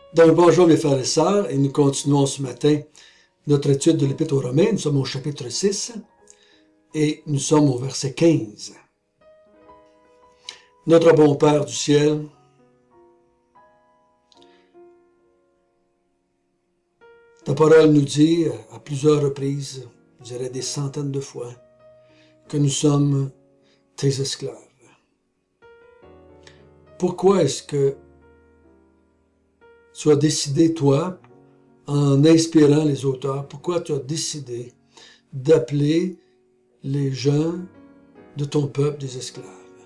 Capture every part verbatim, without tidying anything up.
Donc, bonjour mes frères et sœurs, et nous continuons ce matin notre étude de l'Épître aux Romains. Nous sommes au chapitre six et nous sommes au verset quinze. Notre bon Père du ciel, ta parole nous dit à plusieurs reprises, je dirais des centaines de fois, que nous sommes tes esclaves. Pourquoi est-ce que tu as décidé, toi, en inspirant les auteurs, pourquoi tu as décidé d'appeler les gens de ton peuple des esclaves?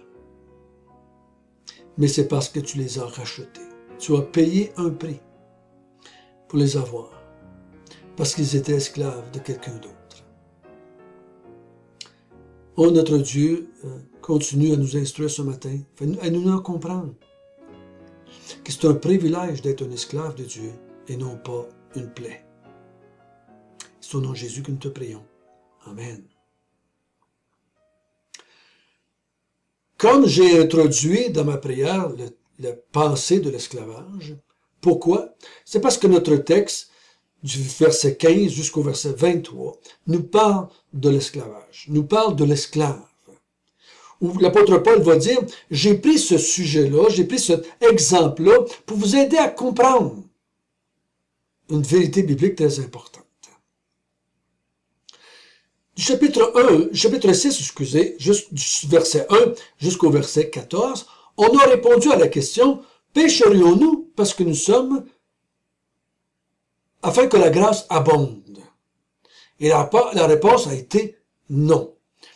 Mais c'est parce que tu les as rachetés. Tu as payé un prix pour les avoir, parce qu'ils étaient esclaves de quelqu'un d'autre. Oh, notre Dieu, continue à nous instruire ce matin, à nous en comprendre que c'est un privilège d'être un esclave de Dieu et non pas une plaie. C'est au nom de Jésus que nous te prions. Amen. Comme j'ai introduit dans ma prière le, le pensée de l'esclavage, pourquoi? C'est parce que notre texte, du verset quinze jusqu'au verset vingt-trois, nous parle de l'esclavage, nous parle de l'esclave. Où l'apôtre Paul va dire, j'ai pris ce sujet-là, j'ai pris cet exemple-là pour vous aider à comprendre une vérité biblique très importante. Du chapitre un, chapitre six, excusez, juste du verset un jusqu'au verset quatorze, on a répondu à la question, pécherions-nous parce que nous sommes, afin que la grâce abonde? Et la, la réponse a été non.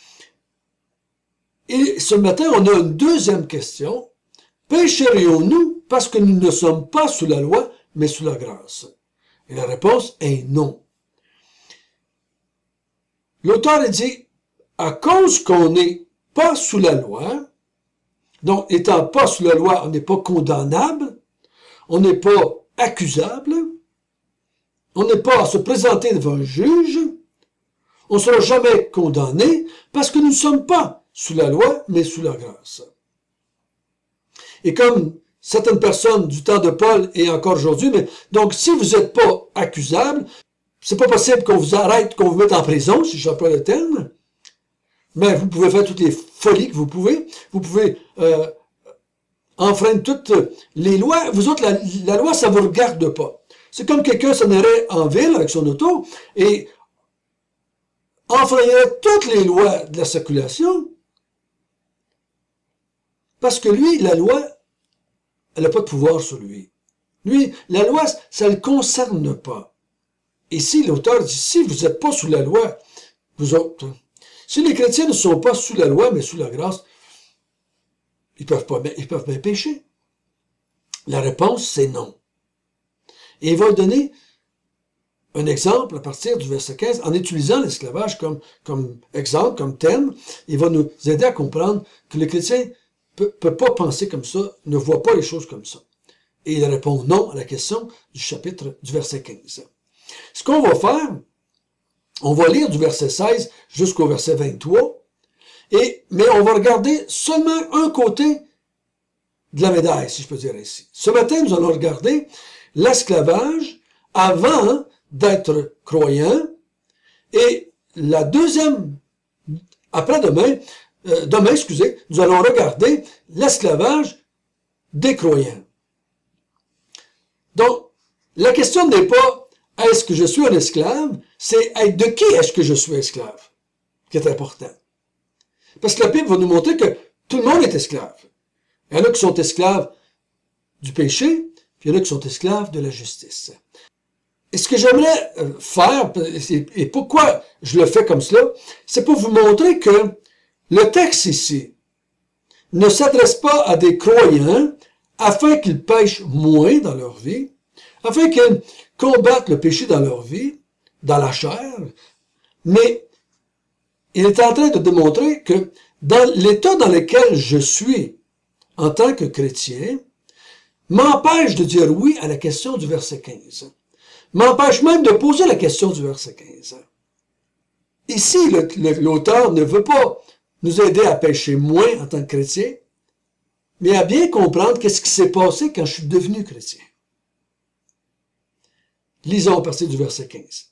Et ce matin, on a une deuxième question. Pécherions-nous parce que nous ne sommes pas sous la loi, mais sous la grâce? Et la réponse est non. L'auteur dit, à cause qu'on n'est pas sous la loi, donc étant pas sous la loi, on n'est pas condamnable, on n'est pas accusable, on n'est pas à se présenter devant un juge, on ne sera jamais condamné parce que nous ne sommes pas sous la loi, mais sous la grâce. Et comme certaines personnes du temps de Paul et encore aujourd'hui, mais donc si vous n'êtes pas accusable, c'est pas possible qu'on vous arrête, qu'on vous mette en prison, si j'emploie le terme, mais vous pouvez faire toutes les folies que vous pouvez, vous pouvez euh, enfreindre toutes les lois, vous autres, la, la loi, ça ne vous regarde pas. C'est comme quelqu'un s'en irait en ville avec son auto et enfreindrait toutes les lois de la circulation, parce que lui, la loi, elle n'a pas de pouvoir sur lui. Lui, la loi, ça ne le concerne pas. Et si l'auteur dit, si vous n'êtes pas sous la loi, vous autres, si les chrétiens ne sont pas sous la loi, mais sous la grâce, ils peuvent pas, ils peuvent bien pécher. La réponse, c'est non. Et il va donner un exemple à partir du verset quinze, en utilisant l'esclavage comme, comme exemple, comme thème. Il va nous aider à comprendre que le chrétien peut, peut pas penser comme ça, ne voit pas les choses comme ça. Et il répond non à la question du chapitre, du verset quinze. Ce qu'on va faire, on va lire du verset seize jusqu'au verset vingt-trois, et, mais on va regarder seulement un côté de la médaille, si je peux dire ainsi. Ce matin, nous allons regarder l'esclavage avant d'être croyant, et la deuxième, après-demain, euh, demain, excusez, nous allons regarder l'esclavage des croyants. Donc, la question n'est pas est-ce que je suis un esclave, c'est de qui est-ce que je suis esclave, qui est important. Parce que la Bible va nous montrer que tout le monde est esclave. Il y en a qui sont esclaves du péché, puis il y en a qui sont esclaves de la justice. Et ce que j'aimerais faire, et pourquoi je le fais comme cela, c'est pour vous montrer que le texte ici ne s'adresse pas à des croyants afin qu'ils pêchent moins dans leur vie, afin qu'ils combattent le péché dans leur vie, dans la chair, mais il est en train de démontrer que dans l'état dans lequel je suis en tant que chrétien, m'empêche de dire oui à la question du verset quinze. M'empêche même de poser la question du verset quinze. Ici, l'auteur ne veut pas nous aider à pécher moins en tant que chrétien, mais à bien comprendre qu'est-ce qui s'est passé quand je suis devenu chrétien. Lisons à partir du verset quinze.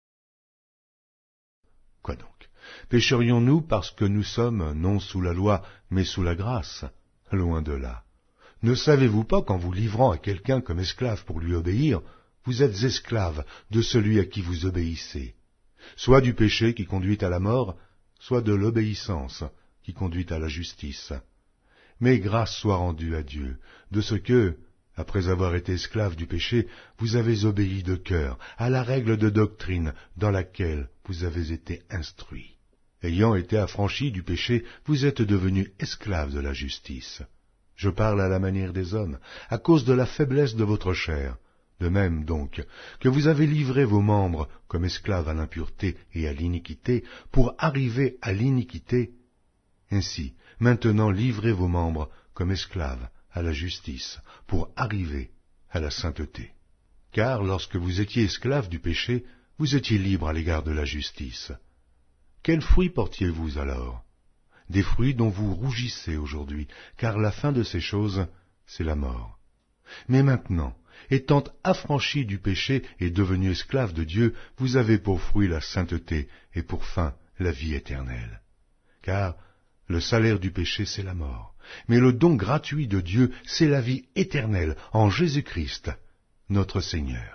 Quoi donc? Pécherions-nous parce que nous sommes non sous la loi, mais sous la grâce? Loin de là. Ne savez-vous pas qu'en vous livrant à quelqu'un comme esclave pour lui obéir, vous êtes esclave de celui à qui vous obéissez, soit du péché qui conduit à la mort, soit de l'obéissance qui conduit à la justice. Mais grâce soit rendue à Dieu, de ce que, après avoir été esclave du péché, vous avez obéi de cœur à la règle de doctrine dans laquelle vous avez été instruits. Ayant été affranchis du péché, vous êtes devenus esclaves de la justice. Je parle à la manière des hommes, à cause de la faiblesse de votre chair. De même donc, que vous avez livré vos membres comme esclaves à l'impureté et à l'iniquité, pour arriver à l'iniquité. Ainsi, maintenant livrez vos membres comme esclaves à la justice, pour arriver à la sainteté. Car lorsque vous étiez esclaves du péché, vous étiez libres à l'égard de la justice. Quels fruits portiez-vous alors? Des fruits dont vous rougissez aujourd'hui, car la fin de ces choses, c'est la mort. Mais maintenant, étant affranchis du péché et devenus esclaves de Dieu, vous avez pour fruit la sainteté et pour fin la vie éternelle. Car le salaire du péché, c'est la mort, mais le don gratuit de Dieu, c'est la vie éternelle en Jésus-Christ, notre Seigneur.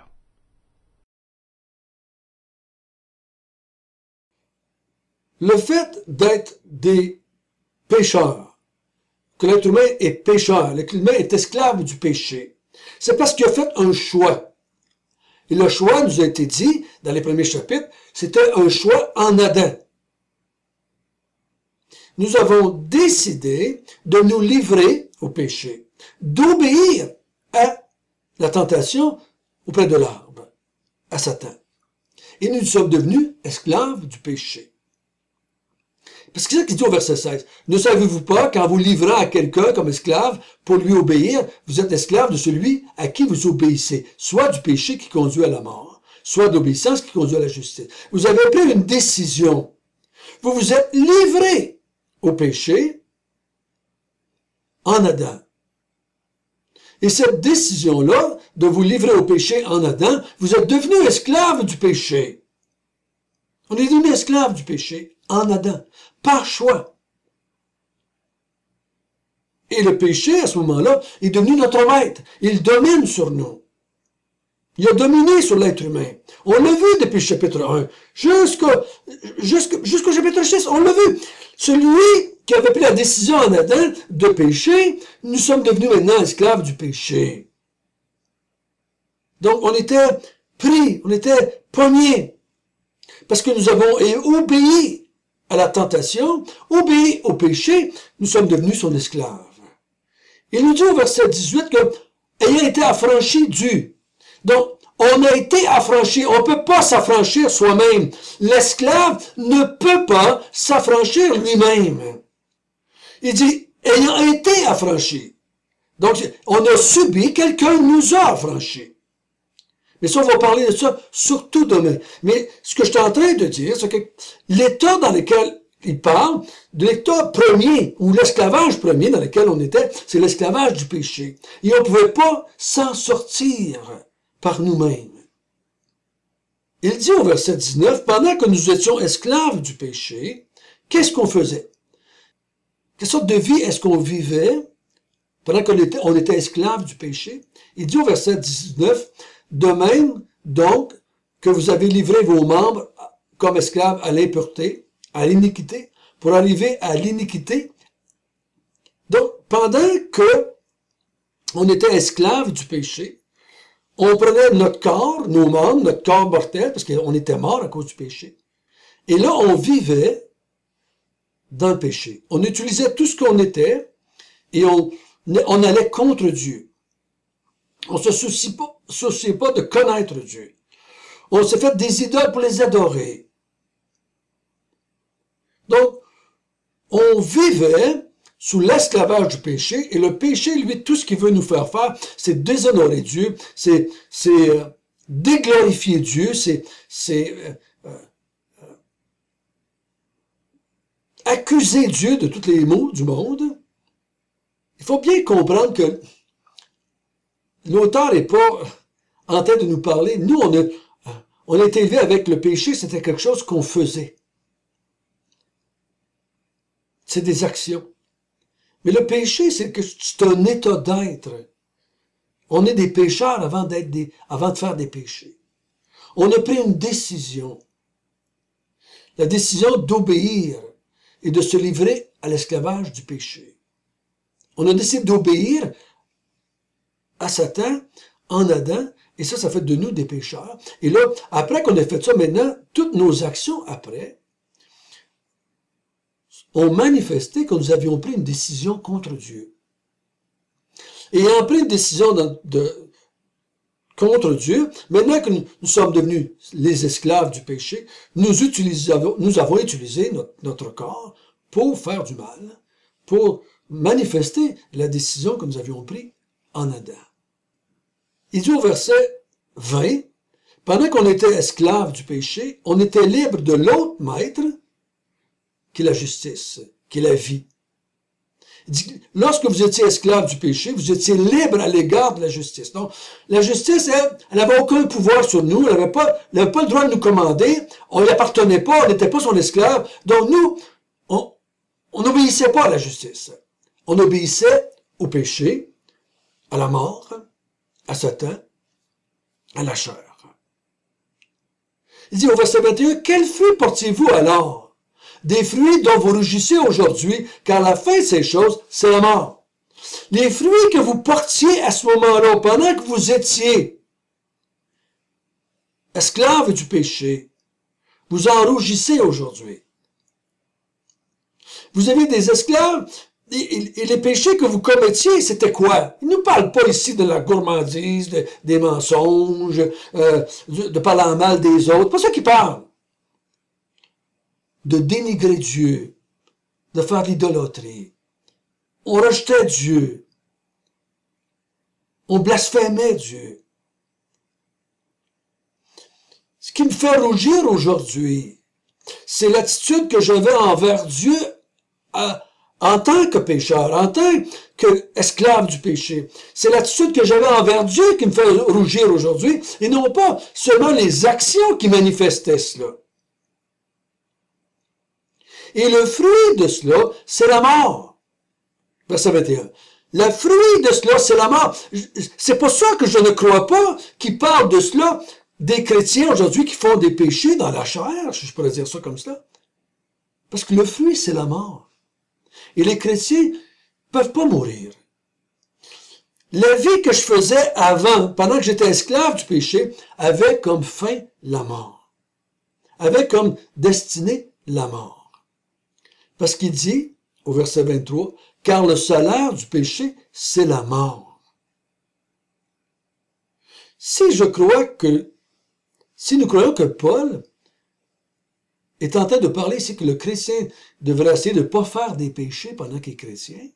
Le fait d'être des pécheurs, que l'être humain est pécheur, l'être humain est esclave du péché, c'est parce qu'il a fait un choix. Et le choix nous a été dit, dans les premiers chapitres, c'était un choix en Adam. Nous avons décidé de nous livrer au péché, d'obéir à la tentation auprès de l'arbre, à Satan. Et nous sommes devenus esclaves du péché. Parce que c'est ça qu'il dit au verset seize. Ne savez-vous pas qu'en vous livrant à quelqu'un comme esclave pour lui obéir, vous êtes esclave de celui à qui vous obéissez, soit du péché qui conduit à la mort, soit de l'obéissance qui conduit à la justice. Vous avez pris une décision. Vous vous êtes livré au péché en Adam. Et cette décision-là, de vous livrer au péché en Adam, vous êtes devenu esclave du péché. On est devenu esclave du péché en Adam, par choix. Et le péché, à ce moment-là, est devenu notre maître. Il domine sur nous. Il a dominé sur l'être humain. On l'a vu depuis le chapitre un, jusqu'au jusqu'au, jusqu'au chapitre six, on l'a vu. Celui qui avait pris la décision en Adam de pécher, nous sommes devenus maintenant esclaves du péché. Donc, on était pris, on était pognés. Parce que nous avons obéi à la tentation, obéi au péché, nous sommes devenus son esclave. Il nous dit au verset dix-huit que, ayant été affranchis du. Donc, on a été affranchis. On ne peut pas s'affranchir soi-même. L'esclave ne peut pas s'affranchir lui-même. Il dit, ayant été affranchis. Donc, on a subi, quelqu'un nous a affranchis. Mais ça, on va parler de ça surtout demain. Mais ce que je suis en train de dire, c'est que l'état dans lequel il parle, de l'état premier, ou l'esclavage premier dans lequel on était, c'est l'esclavage du péché. Et on ne pouvait pas s'en sortir par nous-mêmes. Il dit au verset dix-neuf, pendant que nous étions esclaves du péché, qu'est-ce qu'on faisait? Quelle sorte de vie est-ce qu'on vivait pendant qu'on était, on était esclaves du péché? Il dit au verset dix-neuf, de même, donc, que vous avez livré vos membres comme esclaves à l'impureté, à l'iniquité, pour arriver à l'iniquité. Donc, pendant que on était esclaves du péché, on prenait notre corps, nos membres, notre corps mortel, parce qu'on était mort à cause du péché. Et là, on vivait dans le péché. On utilisait tout ce qu'on était et on, on allait contre Dieu. On ne se soucie pas, souciait pas de connaître Dieu. On s'est fait des idoles pour les adorer. Donc, on vivait sous l'esclavage du péché, et le péché, lui, tout ce qu'il veut nous faire faire, c'est déshonorer Dieu, c'est, c'est euh, déglorifier Dieu, c'est, c'est euh, euh, accuser Dieu de tous les maux du monde. Il faut bien comprendre que l'auteur n'est pas en train de nous parler. Nous, on a, on a été élevés avec le péché, c'était quelque chose qu'on faisait. C'est des actions. Mais le péché, c'est que c'est un état d'être. On est des pécheurs avant d'être des, avant de faire des péchés. On a pris une décision. La décision d'obéir et de se livrer à l'esclavage du péché. On a décidé d'obéir à Satan en Adam, et ça, ça fait de nous des pécheurs. Et là, après qu'on ait fait ça, maintenant, toutes nos actions après ont manifesté que nous avions pris une décision contre Dieu. Et ayant pris une décision de, de, contre Dieu, maintenant que nous, nous sommes devenus les esclaves du péché, nous, utilisons, nous avons utilisé notre, notre corps pour faire du mal, pour manifester la décision que nous avions prise en Adam. Il dit au verset vingt, pendant qu'on était esclaves du péché, on était libre de l'autre maître, qui est la justice, qui est la vie. Il dit, lorsque vous étiez esclave du péché, vous étiez libre à l'égard de la justice. Donc, la justice, elle, elle n'avait aucun pouvoir sur nous, elle n'avait pas, elle n'avait pas le droit de nous commander, on n'y appartenait pas, on n'était pas son esclave. Donc, nous, on, on n'obéissait pas à la justice. On obéissait au péché, à la mort, à Satan, à la chair. Il dit au verset vingt et un, quel fruit portiez-vous alors? Des fruits dont vous rougissez aujourd'hui, car la fin de ces choses, c'est la mort. Les fruits que vous portiez à ce moment-là, pendant que vous étiez esclaves du péché, vous en rougissez aujourd'hui. Vous avez des esclaves, et, et les péchés que vous commettiez, c'était quoi? Il ne nous parle pas ici de la gourmandise, de, des mensonges, euh, de, de parler en mal des autres. C'est pas ça qu'il parle. De dénigrer Dieu, de faire l'idolâtrie. On rejetait Dieu. On blasphémait Dieu. Ce qui me fait rougir aujourd'hui, c'est l'attitude que j'avais envers Dieu à, en tant que pécheur, en tant qu'esclave du péché. C'est l'attitude que j'avais envers Dieu qui me fait rougir aujourd'hui, et non pas seulement les actions qui manifestaient cela. Et le fruit de cela, c'est la mort. Verset vingt et un. Le fruit de cela, c'est la mort. C'est pour ça que je ne crois pas qu'il parle de cela des chrétiens aujourd'hui qui font des péchés dans la chair, si je pourrais dire ça comme cela. Parce que le fruit, c'est la mort. Et les chrétiens ne peuvent pas mourir. La vie que je faisais avant, pendant que j'étais esclave du péché, avait comme fin la mort. Avait comme destinée la mort. Parce qu'il dit, au verset vingt-trois, « Car le salaire du péché, c'est la mort. » Si je crois que, si nous croyons que Paul est en train de parler ici que le chrétien devrait essayer de ne pas faire des péchés pendant qu'il est chrétien,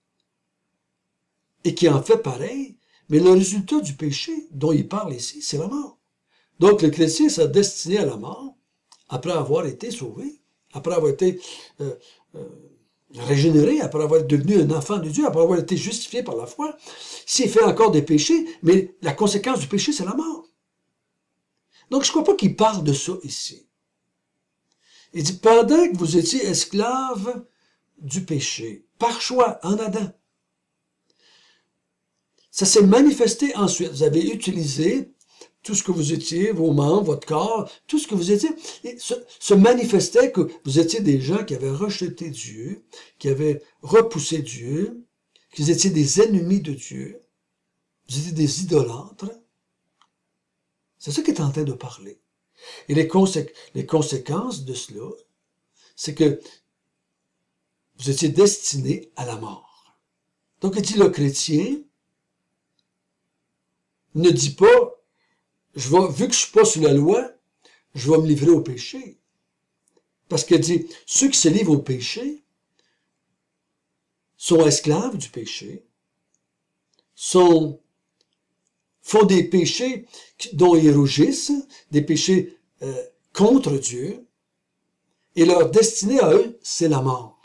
et qui en fait pareil, mais le résultat du péché dont il parle ici, c'est la mort. Donc le chrétien s'est destiné à la mort après avoir été sauvé. Après avoir été euh, euh, régénéré, après avoir devenu un enfant de Dieu, après avoir été justifié par la foi, s'il fait encore des péchés, mais la conséquence du péché, c'est la mort. Donc, je ne crois pas qu'il parle de ça ici. Il dit, pendant que vous étiez esclaves du péché, par choix, en Adam, ça s'est manifesté ensuite. Vous avez utilisé tout ce que vous étiez, vos membres, votre corps, tout ce que vous étiez, et se, se manifestait que vous étiez des gens qui avaient rejeté Dieu, qui avaient repoussé Dieu, que vous étiez des ennemis de Dieu, vous étiez des idolâtres. C'est ça qu'il est en train de parler. Et les, consé- les conséquences de cela, c'est que vous étiez destinés à la mort. Donc, il dit le chrétien ne dit pas Je vais, vu que je suis pas sous la loi, je vais me livrer au péché. Parce qu'il dit, ceux qui se livrent au péché sont esclaves du péché, sont, font des péchés dont ils rougissent, des péchés euh, contre Dieu, et leur destinée à eux, c'est la mort.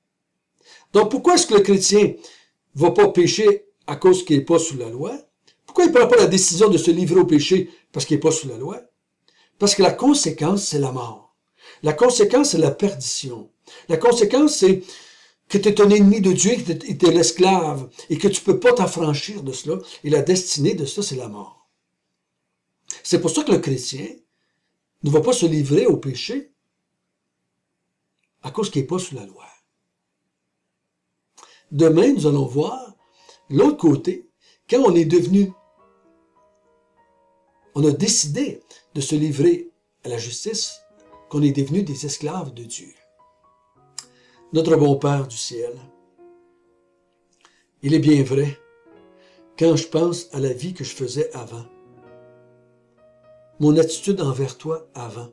Donc pourquoi est-ce que le chrétien ne va pas pécher à cause qu'il n'est pas sous la loi? Pourquoi il ne prend pas la décision de se livrer au péché? Parce qu'il n'est pas sous la loi. Parce que la conséquence, c'est la mort. La conséquence, c'est la perdition. La conséquence, c'est que tu es un ennemi de Dieu, que tu es l'esclave, et que tu ne peux pas t'affranchir de cela. Et la destinée de cela, c'est la mort. C'est pour ça que le chrétien ne va pas se livrer au péché à cause qu'il n'est pas sous la loi. Demain, nous allons voir l'autre côté, quand on est devenu, on a décidé de se livrer à la justice, qu'on est devenu des esclaves de Dieu. Notre bon Père du ciel, il est bien vrai, quand je pense à la vie que je faisais avant, mon attitude envers toi avant,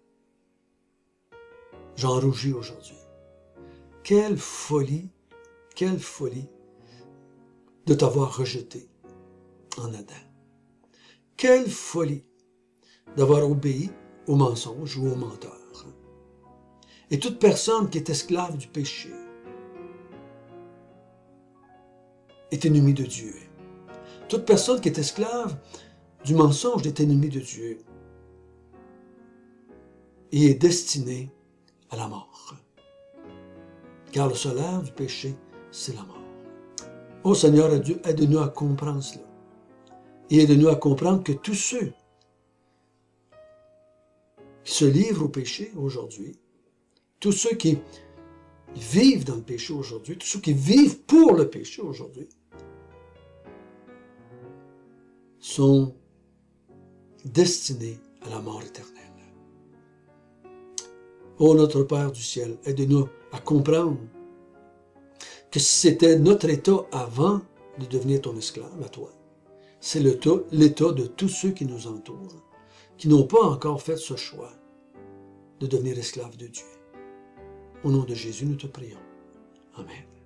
j'en rougis aujourd'hui. Quelle folie, quelle folie de t'avoir rejeté en Adam. Quelle folie d'avoir obéi au mensonge ou au menteur. Et toute personne qui est esclave du péché est ennemie de Dieu. Toute personne qui est esclave du mensonge est ennemie de Dieu et est destinée à la mort. Car le salaire du péché, c'est la mort. Ô Seigneur Dieu, aide-nous à comprendre cela. Et aide-nous à comprendre que tous ceux qui se livrent au péché aujourd'hui, tous ceux qui vivent dans le péché aujourd'hui, tous ceux qui vivent pour le péché aujourd'hui, sont destinés à la mort éternelle. Ô notre Père du ciel, aide-nous à comprendre que si c'était notre état avant de devenir ton esclave à toi, c'est l'état de tous ceux qui nous entourent, qui n'ont pas encore fait ce choix de devenir esclaves de Dieu. Au nom de Jésus, nous te prions. Amen.